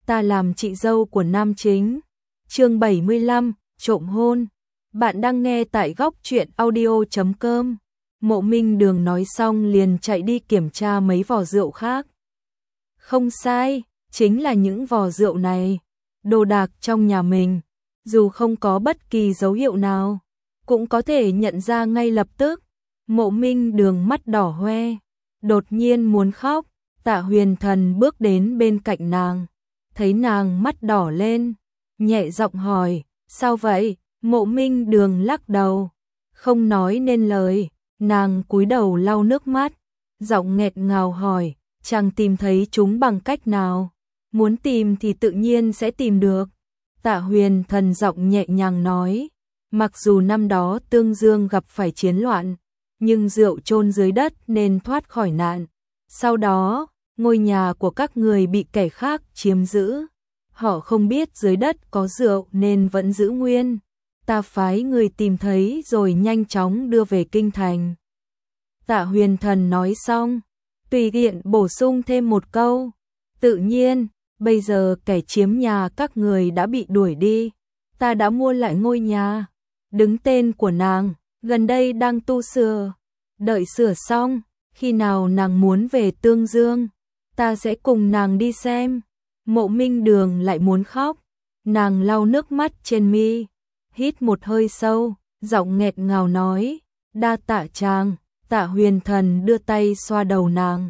ta làm chị dâu của nam chính. Chương 75, trộm hôn. Bạn đang nghe tại góc truyện audio.com. Mộ Minh Đường nói xong liền chạy đi kiểm tra mấy vò rượu khác. Không sai, chính là những vò rượu này. Đồ đạc trong nhà mình, dù không có bất kỳ dấu hiệu nào, cũng có thể nhận ra ngay lập tức. Mộ Minh Đường mắt đỏ hoe, đột nhiên muốn khóc. Tạ Huyền Thần bước đến bên cạnh nàng, thấy nàng mắt đỏ lên, nhẹ giọng hỏi, sao vậy? Mộ Minh Đường lắc đầu, không nói nên lời. Nàng cúi đầu lau nước mắt, giọng nghẹt ngào hỏi, chàng tìm thấy chúng bằng cách nào? Muốn tìm thì tự nhiên sẽ tìm được. Tạ Huyền Thần giọng nhẹ nhàng nói, mặc dù năm đó Tương Dương gặp phải chiến loạn, nhưng rượu chôn dưới đất nên thoát khỏi nạn. Sau đó, ngôi nhà của các người bị kẻ khác chiếm giữ. Họ không biết dưới đất có rượu nên vẫn giữ nguyên. Ta phái người tìm thấy rồi nhanh chóng đưa về kinh thành. Tạ Huyền Thần nói xong, tùy tiện bổ sung thêm một câu, tự nhiên, bây giờ kẻ chiếm nhà các người đã bị đuổi đi. Ta đã mua lại ngôi nhà, đứng tên của nàng, gần đây đang tu sửa. Đợi sửa xong, khi nào nàng muốn về Tương Dương, ta sẽ cùng nàng đi xem. Mộ Minh Đường lại muốn khóc, nàng lau nước mắt trên mi, hít một hơi sâu, giọng nghẹt ngào nói, đa tạ chàng. Tạ Huyền Thần đưa tay xoa đầu nàng,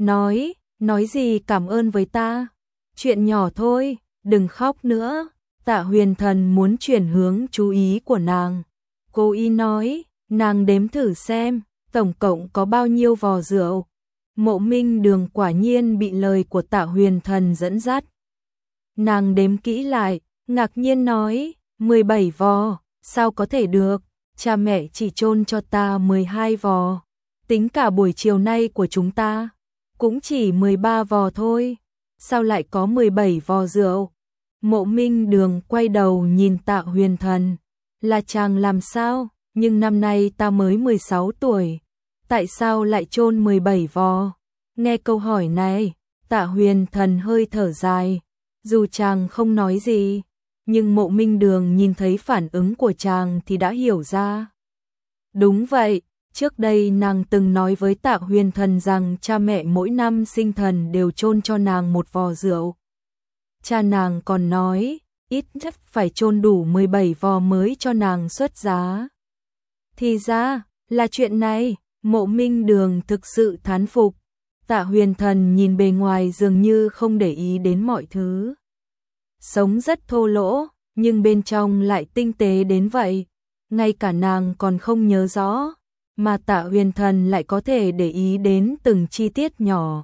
nói gì cảm ơn với ta, chuyện nhỏ thôi, đừng khóc nữa. Tạ Huyền Thần muốn chuyển hướng chú ý của nàng, cô ý nói, nàng đếm thử xem, tổng cộng có bao nhiêu vò rượu. Mộ Minh Đường quả nhiên bị lời của Tạ Huyền Thần dẫn dắt. Nàng đếm kỹ lại, ngạc nhiên nói, 17 vò, sao có thể được, cha mẹ chỉ chôn cho ta 12 vò. Tính cả buổi chiều nay của chúng ta, cũng chỉ 13 vò thôi, sao lại có 17 vò rượu? Mộ Minh Đường quay đầu nhìn Tạ Huyền Thần, là chàng làm sao, nhưng năm nay ta mới 16 tuổi, tại sao lại chôn 17 vò? Nghe câu hỏi này, Tạ Huyền Thần hơi thở dài, dù chàng không nói gì, nhưng Mộ Minh Đường nhìn thấy phản ứng của chàng thì đã hiểu ra. Đúng vậy, trước đây nàng từng nói với Tạ Huyền Thần rằng cha mẹ mỗi năm sinh thần đều chôn cho nàng một vò rượu. Cha nàng còn nói, ít nhất phải chôn đủ 17 vò mới cho nàng xuất giá. Thì ra, là chuyện này, Mộ Minh Đường thực sự thán phục. Tạ Huyền Thần nhìn bề ngoài dường như không để ý đến mọi thứ. Sống rất thô lỗ, nhưng bên trong lại tinh tế đến vậy. Ngay cả nàng còn không nhớ rõ, mà Tạ Huyền Thần lại có thể để ý đến từng chi tiết nhỏ.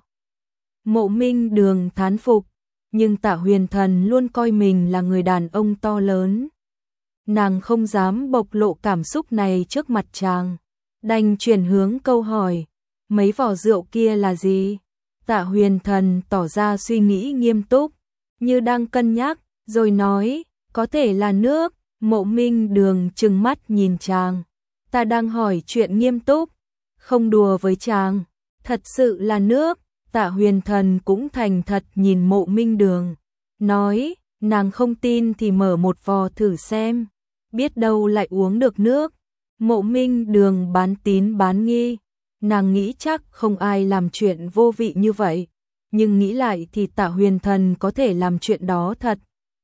Mộ Minh Đường thán phục, nhưng Tạ Huyền Thần luôn coi mình là người đàn ông to lớn. Nàng không dám bộc lộ cảm xúc này trước mặt chàng, đành chuyển hướng câu hỏi, mấy vò rượu kia là gì? Tạ Huyền Thần tỏ ra suy nghĩ nghiêm túc, như đang cân nhắc, rồi nói, có thể là nước. Mộ Minh Đường trừng mắt nhìn chàng, ta đang hỏi chuyện nghiêm túc, không đùa với chàng, thật sự là nước. Tạ Huyền Thần cũng thành thật nhìn Mộ Minh Đường, nói, nàng không tin thì mở một vò thử xem, biết đâu lại uống được nước. Mộ Minh Đường bán tín bán nghi, nàng nghĩ chắc không ai làm chuyện vô vị như vậy, nhưng nghĩ lại thì Tạ Huyền Thần có thể làm chuyện đó thật.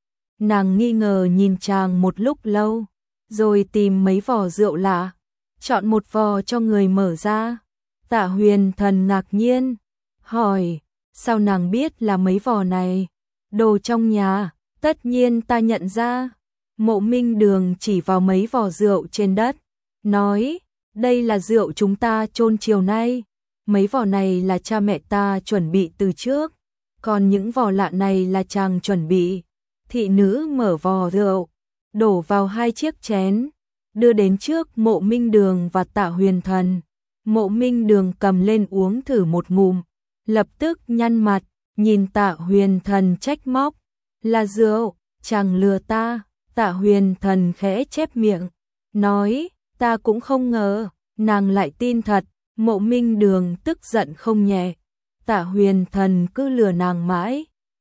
Nàng nghi ngờ nhìn chàng một lúc lâu, rồi tìm mấy vò rượu lạ, chọn một vò cho người mở ra. Tạ Huyền Thần ngạc nhiên, hỏi, sao nàng biết là mấy vò này? Đồ trong nhà, tất nhiên ta nhận ra. Mộ Minh Đường chỉ vào mấy vò rượu trên đất, nói, đây là rượu chúng ta chôn chiều nay, mấy vò này là cha mẹ ta chuẩn bị từ trước, còn những vò lạ này là chàng chuẩn bị. Thị nữ mở vò rượu, đổ vào 2 chiếc chén, đưa đến trước Mộ Minh Đường và Tạ Huyền Thần. Mộ Minh Đường cầm lên uống thử một ngụm, lập tức nhăn mặt, nhìn Tạ Huyền Thần trách móc, là rượu, chàng lừa ta. Tạ Huyền Thần khẽ chép miệng, nói, ta cũng không ngờ, nàng lại tin thật. Mộ Minh Đường tức giận không nhẹ, Tạ Huyền Thần cứ lừa nàng mãi,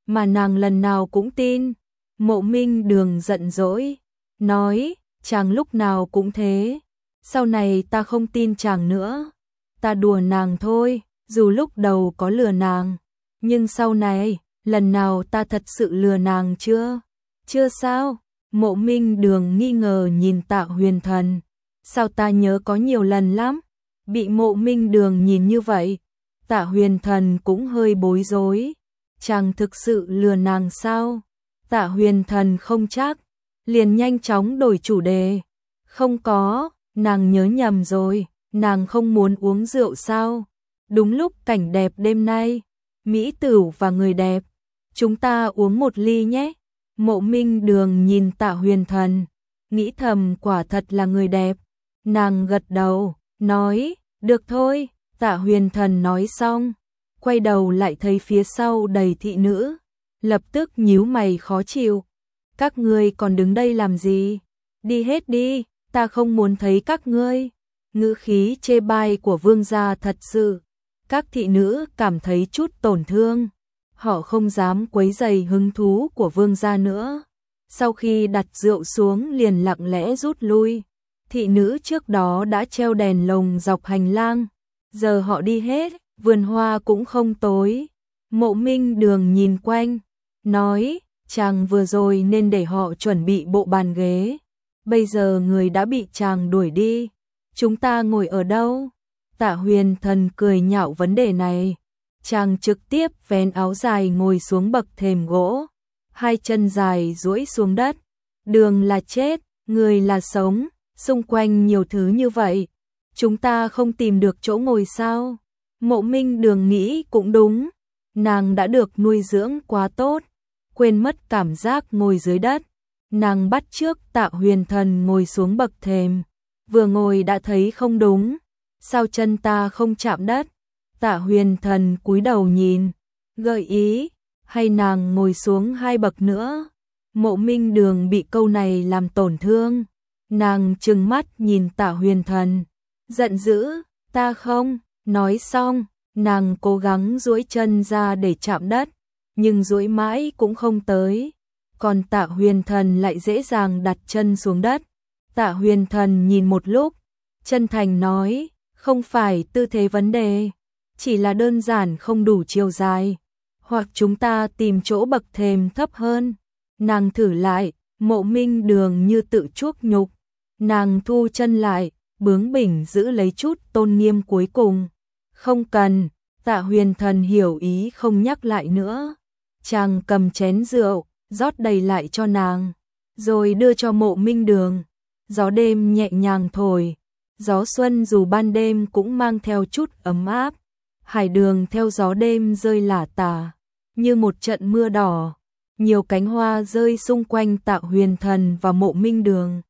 mà nàng lần nào cũng tin. Mộ Minh Đường giận dỗi, nói, chàng lúc nào cũng thế, sau này ta không tin chàng nữa, ta đùa nàng thôi, dù lúc đầu có lừa nàng, nhưng sau này, lần nào ta thật sự lừa nàng chưa? Chưa sao? Mộ Minh Đường nghi ngờ nhìn Tạ Huyền Thần, sao ta nhớ có nhiều lần lắm? Bị Mộ Minh Đường nhìn như vậy, Tạ Huyền Thần cũng hơi bối rối, chàng thực sự lừa nàng sao? Tạ Huyền Thần không chắc, liền nhanh chóng đổi chủ đề. Không có, nàng nhớ nhầm rồi, nàng không muốn uống rượu sao? Đúng lúc cảnh đẹp đêm nay, mỹ tửu và người đẹp, chúng ta uống một ly nhé. Mộ Minh Đường nhìn Tạ Huyền Thần, nghĩ thầm quả thật là người đẹp. Nàng gật đầu, nói, được thôi. Tạ Huyền Thần nói xong, quay đầu lại thấy phía sau đầy thị nữ, lập tức nhíu mày khó chịu. Các ngươi còn đứng đây làm gì? Đi hết đi, ta không muốn thấy các ngươi. Ngữ khí chê bai của vương gia thật sự, các thị nữ cảm thấy chút tổn thương. Họ không dám quấy rầy hứng thú của vương gia nữa. Sau khi đặt rượu xuống liền lặng lẽ rút lui. Thị nữ trước đó đã treo đèn lồng dọc hành lang, giờ họ đi hết, vườn hoa cũng không tối. Mộ Minh Đường nhìn quanh, nói, chàng vừa rồi nên để họ chuẩn bị bộ bàn ghế. Bây giờ người đã bị chàng đuổi đi, chúng ta ngồi ở đâu? Tạ Huyền Thần cười nhạo vấn đề này. Chàng trực tiếp vén áo dài ngồi xuống bậc thềm gỗ, hai chân dài duỗi xuống đất. Đường là chết, người là sống, xung quanh nhiều thứ như vậy, chúng ta không tìm được chỗ ngồi sao? Mộ Minh Đường nghĩ cũng đúng, nàng đã được nuôi dưỡng quá tốt, quên mất cảm giác ngồi dưới đất. Nàng bắt chước Tạ Huyền Thần ngồi xuống bậc thềm, vừa ngồi đã thấy không đúng, sao chân ta không chạm đất? Tạ Huyền Thần cúi đầu nhìn, gợi ý, hay nàng ngồi xuống hai bậc nữa? Mộ Minh Đường bị câu này làm tổn thương, nàng trừng mắt nhìn Tạ Huyền Thần, giận dữ, ta không. Nói xong, nàng cố gắng duỗi chân ra để chạm đất, nhưng duỗi mãi cũng không tới. Còn Tạ Huyền Thần lại dễ dàng đặt chân xuống đất. Tạ Huyền Thần nhìn một lúc, chân thành nói, không phải tư thế vấn đề, chỉ là đơn giản không đủ chiều dài, hoặc chúng ta tìm chỗ bậc thềm thấp hơn. Nàng thử lại, Mộ Minh Đường như tự chuốc nhục, nàng thu chân lại, bướng bỉnh giữ lấy chút tôn nghiêm cuối cùng. Không cần. Tạ Huyền Thần hiểu ý không nhắc lại nữa. Chàng cầm chén rượu, rót đầy lại cho nàng, rồi đưa cho Mộ Minh Đường. Gió đêm nhẹ nhàng thổi, gió xuân dù ban đêm cũng mang theo chút ấm áp. Hải đường theo gió đêm rơi lả tả, như một trận mưa đỏ. Nhiều cánh hoa rơi xung quanh Tạ Huyền Thần và Mộ Minh Đường.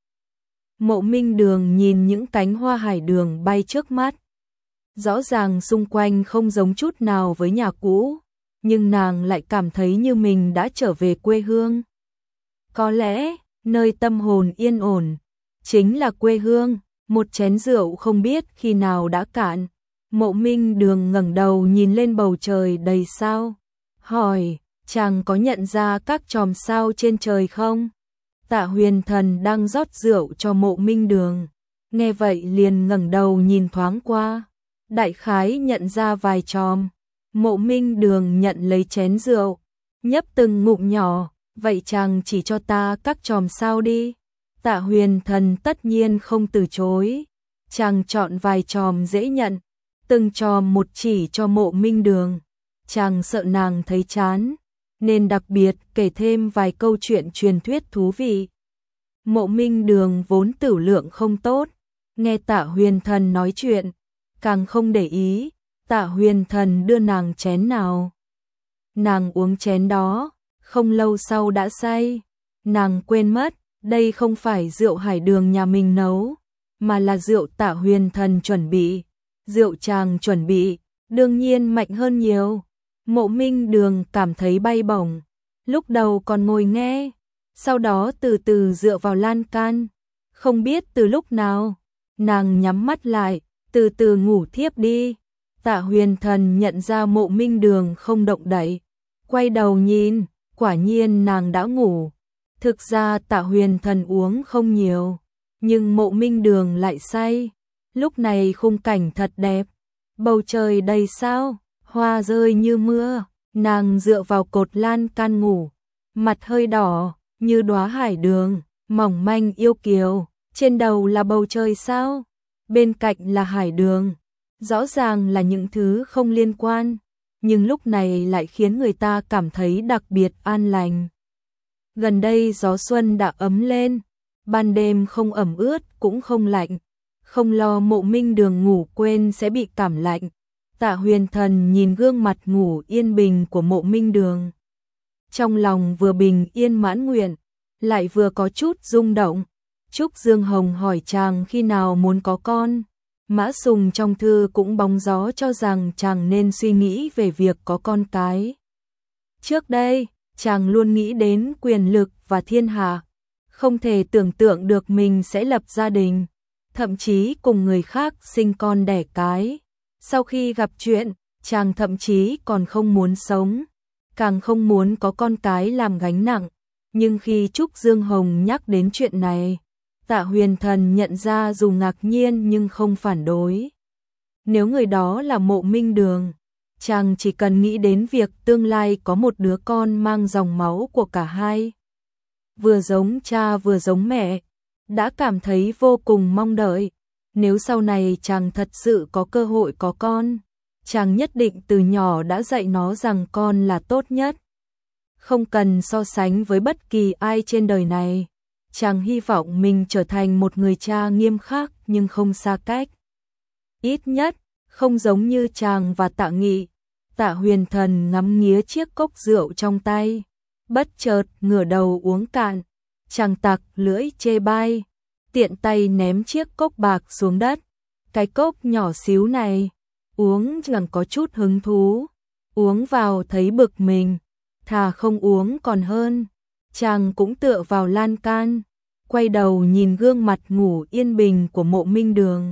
Mộ Minh Đường nhìn những cánh hoa hải đường bay trước mắt. Rõ ràng xung quanh không giống chút nào với nhà cũ, nhưng nàng lại cảm thấy như mình đã trở về quê hương. Có lẽ, nơi tâm hồn yên ổn, chính là quê hương. Một chén rượu không biết khi nào đã cạn. Mộ Minh Đường ngẩng đầu nhìn lên bầu trời đầy sao, hỏi, chàng có nhận ra các chòm sao trên trời không? Tạ Huyền Thần đang rót rượu cho Mộ Minh Đường, nghe vậy liền ngẩng đầu nhìn thoáng qua, đại khái nhận ra vài chòm. Mộ Minh Đường nhận lấy chén rượu, nhấp từng ngụm nhỏ, vậy chàng chỉ cho ta các chòm sao đi. Tạ Huyền Thần tất nhiên không từ chối, chàng chọn vài chòm dễ nhận, từng chòm một chỉ cho Mộ Minh Đường. Chàng sợ nàng thấy chán, nên đặc biệt kể thêm vài câu chuyện truyền thuyết thú vị. Mộ Minh Đường vốn tửu lượng không tốt, nghe Tạ Huyền Thần nói chuyện, càng không để ý. Tạ Huyền Thần đưa nàng chén nào, nàng uống chén đó, không lâu sau đã say. Nàng quên mất, đây không phải rượu hải đường nhà mình nấu, mà là rượu Tạ Huyền Thần chuẩn bị. Rượu chàng chuẩn bị, đương nhiên mạnh hơn nhiều. Mộ Minh Đường cảm thấy bay bổng, lúc đầu còn ngồi nghe, sau đó từ từ dựa vào lan can. Không biết từ lúc nào, nàng nhắm mắt lại, từ từ ngủ thiếp đi. Tạ Huyền Thần nhận ra Mộ Minh Đường không động đậy, Quay đầu nhìn, quả nhiên nàng đã ngủ. Thực ra Tạ Huyền Thần uống không nhiều, nhưng Mộ Minh Đường lại say. Lúc này khung cảnh thật đẹp, bầu trời đầy sao, hoa rơi như mưa, nàng dựa vào cột lan can ngủ, mặt hơi đỏ, như đóa hải đường, mỏng manh yêu kiều, trên đầu là bầu trời sao, bên cạnh là hải đường. Rõ ràng là những thứ không liên quan, nhưng lúc này lại khiến người ta cảm thấy đặc biệt an lành. Gần đây gió xuân đã ấm lên, ban đêm không ẩm ướt cũng không lạnh, không lo Mộ Minh Đường ngủ quên sẽ bị cảm lạnh. Tạ Huyền Thần nhìn gương mặt ngủ yên bình của Mộ Minh Đường. Trong lòng vừa bình yên mãn nguyện, lại vừa có chút rung động. Trúc Dương Hồng hỏi chàng khi nào muốn có con. Mã Sùng trong thư cũng bóng gió cho rằng chàng nên suy nghĩ về việc có con cái. Trước đây, chàng luôn nghĩ đến quyền lực và thiên hạ, không thể tưởng tượng được mình sẽ lập gia đình, thậm chí cùng người khác sinh con đẻ cái. Sau khi gặp chuyện, chàng thậm chí còn không muốn sống, càng không muốn có con cái làm gánh nặng. Nhưng khi Trúc Dương Hồng nhắc đến chuyện này, Tạ Huyền Thần nhận ra dù ngạc nhiên nhưng không phản đối. Nếu người đó là Mộ Minh Đường, chàng chỉ cần nghĩ đến việc tương lai có một đứa con mang dòng máu của cả hai, vừa giống cha vừa giống mẹ, đã cảm thấy vô cùng mong đợi. Nếu sau này chàng thật sự có cơ hội có con, chàng nhất định từ nhỏ đã dạy nó rằng con là tốt nhất. Không cần so sánh với bất kỳ ai trên đời này, chàng hy vọng mình trở thành một người cha nghiêm khắc nhưng không xa cách. Ít nhất, không giống như chàng và Tạ Nghị. Tạ Huyền Thần ngắm nghía chiếc cốc rượu trong tay, bất chợt ngửa đầu uống cạn, chàng tặc lưỡi chê bai, tiện tay ném chiếc cốc bạc xuống đất. Cái cốc nhỏ xíu này, uống chẳng có chút hứng thú, uống vào thấy bực mình, thà không uống còn hơn. Chàng cũng tựa vào lan can, quay đầu nhìn gương mặt ngủ yên bình của Mộ Minh Đường.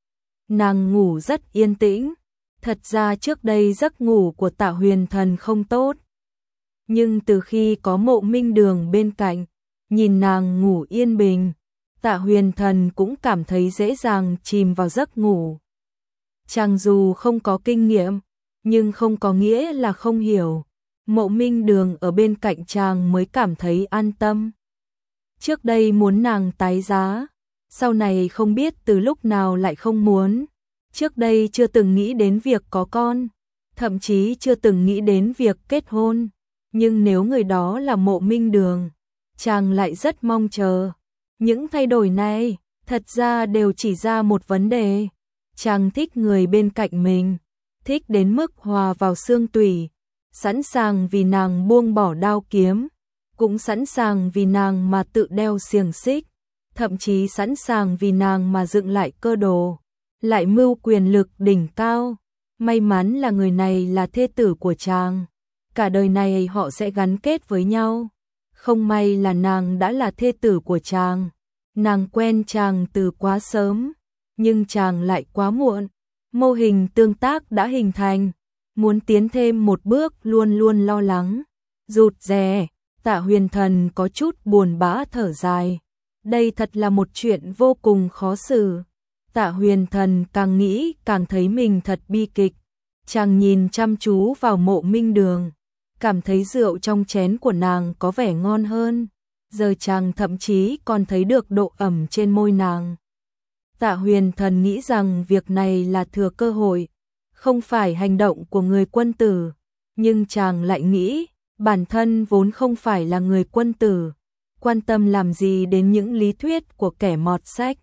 Nàng ngủ rất yên tĩnh, thật ra trước đây giấc ngủ của Tạ Huyền Thần không tốt. Nhưng từ khi có Mộ Minh Đường bên cạnh, nhìn nàng ngủ yên bình, Tạ Huyền Thần cũng cảm thấy dễ dàng chìm vào giấc ngủ. Chàng dù không có kinh nghiệm, nhưng không có nghĩa là không hiểu. Mộ Minh Đường ở bên cạnh chàng mới cảm thấy an tâm. Trước đây muốn nàng tái giá, sau này không biết từ lúc nào lại không muốn. Trước đây chưa từng nghĩ đến việc có con, thậm chí chưa từng nghĩ đến việc kết hôn. Nhưng nếu người đó là Mộ Minh Đường, chàng lại rất mong chờ. Những thay đổi này, thật ra đều chỉ ra một vấn đề. Chàng thích người bên cạnh mình, thích đến mức hòa vào xương tủy, sẵn sàng vì nàng buông bỏ đao kiếm, cũng sẵn sàng vì nàng mà tự đeo xiềng xích, thậm chí sẵn sàng vì nàng mà dựng lại cơ đồ, lại mưu quyền lực đỉnh cao. May mắn là người này là thê tử của chàng, cả đời này họ sẽ gắn kết với nhau. Không may là nàng đã là thê tử của chàng, nàng quen chàng từ quá sớm, nhưng chàng lại quá muộn. Mô hình tương tác đã hình thành, muốn tiến thêm một bước luôn luôn lo lắng, rụt rè. Tạ Huyền Thần có chút buồn bã thở dài, đây thật là một chuyện vô cùng khó xử. Tạ Huyền Thần càng nghĩ càng thấy mình thật bi kịch. Chàng nhìn chăm chú vào Mộ Minh Đường, cảm thấy rượu trong chén của nàng có vẻ ngon hơn, giờ chàng thậm chí còn thấy được độ ẩm trên môi nàng. Tạ Huyền Thần nghĩ rằng việc này là thừa cơ hội, không phải hành động của người quân tử, nhưng chàng lại nghĩ, bản thân vốn không phải là người quân tử, quan tâm làm gì đến những lý thuyết của kẻ mọt sách.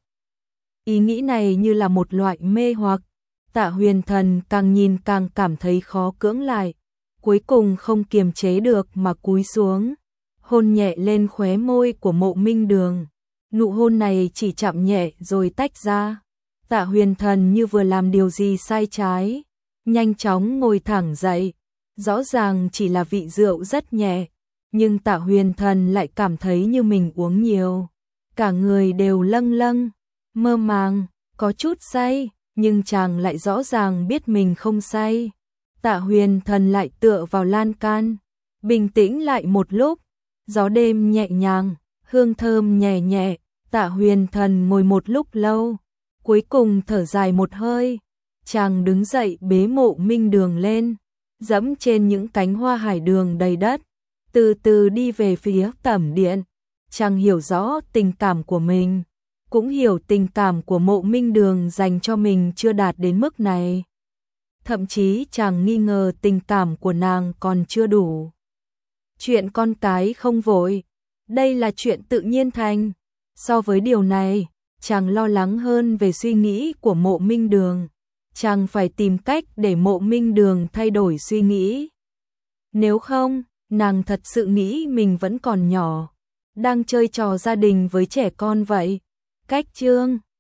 Ý nghĩ này như là một loại mê hoặc, Tạ Huyền Thần càng nhìn càng cảm thấy khó cưỡng lại, cuối cùng không kiềm chế được mà cúi xuống, hôn nhẹ lên khóe môi của Mộ Minh Đường. Nụ hôn này chỉ chạm nhẹ rồi tách ra. Tạ Huyền Thần như vừa làm điều gì sai trái, nhanh chóng ngồi thẳng dậy. Rõ ràng chỉ là vị rượu rất nhẹ, nhưng Tạ Huyền Thần lại cảm thấy như mình uống nhiều. Cả người đều lâng lâng, mơ màng, có chút say, nhưng chàng lại rõ ràng biết mình không say. Tạ Huyền Thần lại tựa vào lan can, Bình tĩnh lại một lúc, gió đêm nhẹ nhàng, hương thơm nhẹ nhẹ, Tạ Huyền Thần ngồi một lúc lâu, cuối cùng thở dài một hơi, chàng đứng dậy bế Mộ Minh Đường lên, dẫm trên những cánh hoa hải đường đầy đất, từ từ đi về phía tẩm điện. Chàng hiểu rõ tình cảm của mình, cũng hiểu tình cảm của Mộ Minh Đường dành cho mình chưa đạt đến mức này. Thậm chí chàng nghi ngờ tình cảm của nàng còn chưa đủ. Chuyện con cái không vội, đây là chuyện tự nhiên thành. So với điều này, chàng lo lắng hơn về suy nghĩ của Mộ Minh Đường. Chàng phải tìm cách để Mộ Minh Đường thay đổi suy nghĩ. Nếu không, nàng thật sự nghĩ mình vẫn còn nhỏ, đang chơi trò gia đình với trẻ con vậy. Cách chương